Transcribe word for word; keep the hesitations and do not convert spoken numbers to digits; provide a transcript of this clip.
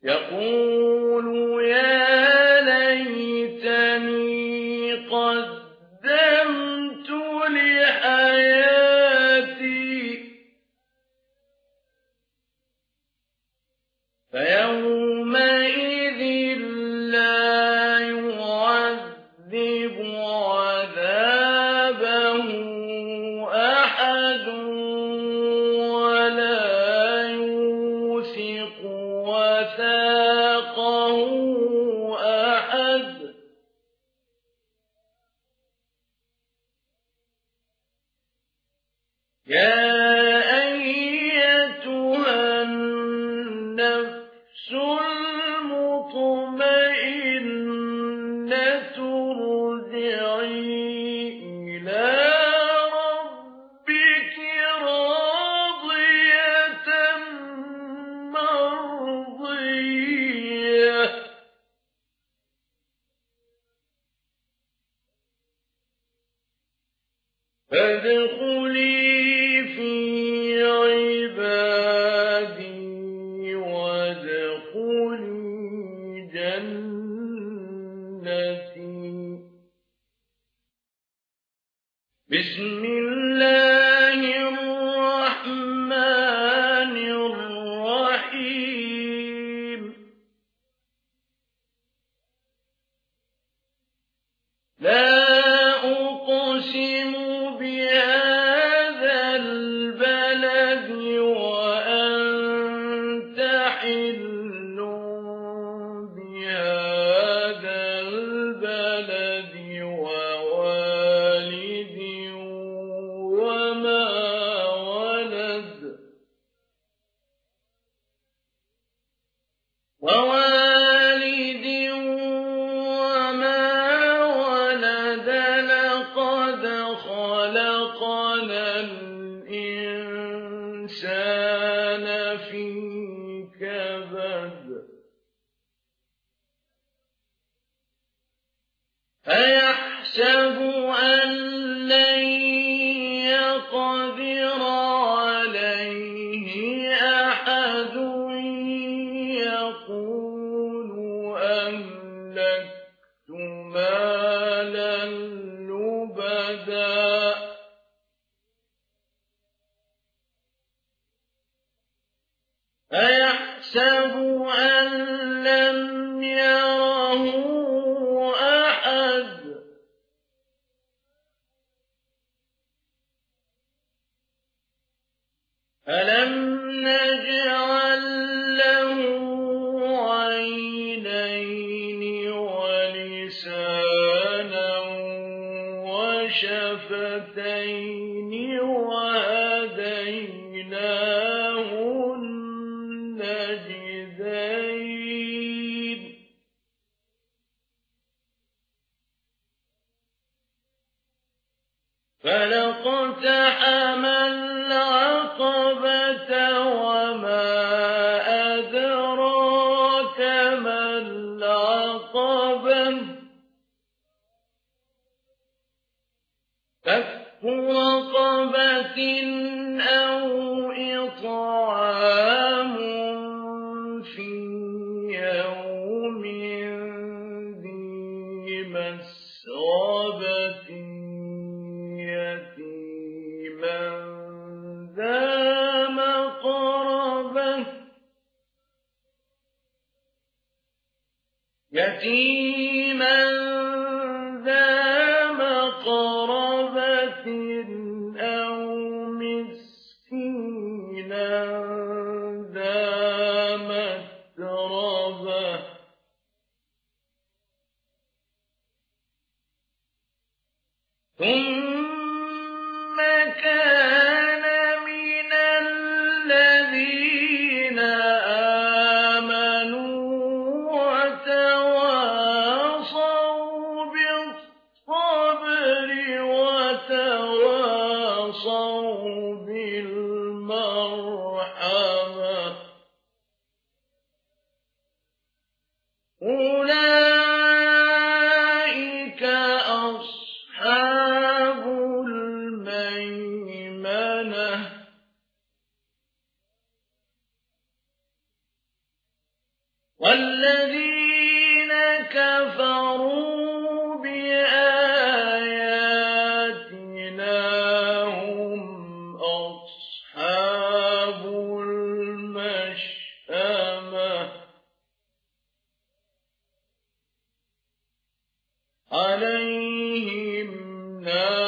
يقول يا ليتني قدمت لحياتي فيومئذ لا يعذب عذابه أحد ولا يوثق وثاقه أحد. يا أيتها النفس المطمئنة ارجعي إلى ربك راضية مرضية فادخلي في عبادي وادخلي جنتي. بسم الله الرحمن الرحيم. لا أقسم بهذا البلد وأنت حل بهذا البلد ووالد وما ولد ووالد وما ولد لقد خلقنا الإنسان في كبد أيحسب أن لن يقدر عليه أحد يقول أهلكت مالا لبدا أيحسب أن لم يره أحد ألم نجعل له عينين ولسانا وشفتين وهديناه النجدين. فلاقتحم العقبة وما أدراك ما العقبة فك رقبة أو إطعام في يوم ذي مسغبة يتيما ذا مقربة يتيما ذا مقربة أو مسكينا ذا متربة ثم كان من الذين آمنوا وتواصوا بالصبر وتواصوا بالمرحمة أولئك أصحاب الميمنة والذين كفروا بآياتنا هم أصحاب المشأمة عليهم نار